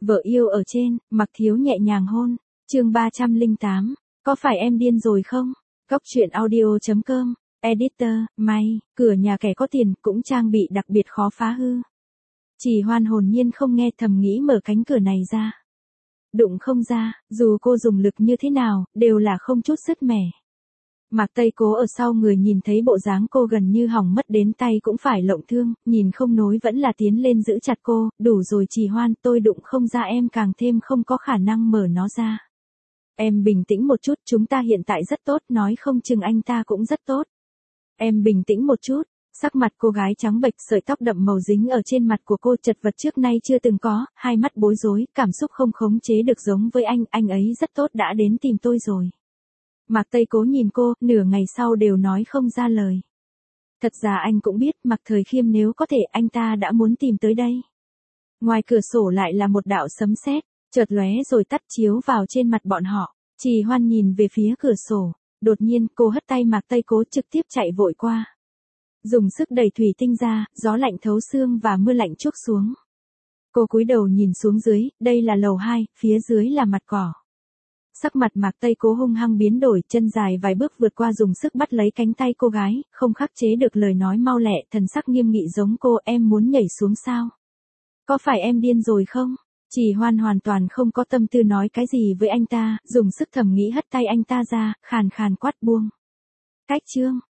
Vợ yêu ở trên, Mặc Thiếu nhẹ nhàng hôn. Chương 308. Có phải em điên rồi không? Cóc truyện audio.com. Editor, may, cửa nhà kẻ có tiền cũng trang bị đặc biệt khó phá hư. Chỉ Hoan hồn nhiên không nghe, thầm nghĩ mở cánh cửa này ra. Đụng không ra, dù cô dùng lực như thế nào, đều là không chút sứt mẻ. Mạc Tây Cố ở sau người nhìn thấy bộ dáng cô gần như hỏng mất đến tay cũng phải lộng thương, nhìn không nối vẫn là tiến lên giữ chặt cô, đủ rồi Chỉ Hoan, tôi đụng không ra em càng thêm không có khả năng mở nó ra. Em bình tĩnh một chút, chúng ta hiện tại rất tốt, nói không chừng anh ta cũng rất tốt. Em bình tĩnh một chút, sắc mặt cô gái trắng bệch, sợi tóc đậm màu dính ở trên mặt của cô chật vật trước nay chưa từng có, hai mắt bối rối, cảm xúc không khống chế được giống với anh ấy rất tốt đã đến tìm tôi rồi. Mạc Tây Cố nhìn cô, nửa ngày sau đều nói không ra lời. Thật ra anh cũng biết, Mạc Thời Khiêm nếu có thể anh ta đã muốn tìm tới đây. Ngoài cửa sổ lại là một đạo sấm sét, chợt lóe rồi tắt chiếu vào trên mặt bọn họ. Chỉ Hoan nhìn về phía cửa sổ, đột nhiên cô hất tay Mạc Tây Cố trực tiếp chạy vội qua. Dùng sức đẩy thủy tinh ra, gió lạnh thấu xương và mưa lạnh trút xuống. Cô cúi đầu nhìn xuống dưới, đây là lầu 2, phía dưới là mặt cỏ. Sắc mặt Mạc Tây Cố hung hăng biến đổi, chân dài vài bước vượt qua dùng sức bắt lấy cánh tay cô gái, không khắc chế được lời nói mau lẹ, thần sắc nghiêm nghị giống cô, em muốn nhảy xuống sao? Có phải em điên rồi không? Chỉ Hoan hoàn toàn không có tâm tư nói cái gì với anh ta, dùng sức thầm nghĩ hất tay anh ta ra, khàn khàn quát buông. Cách chương.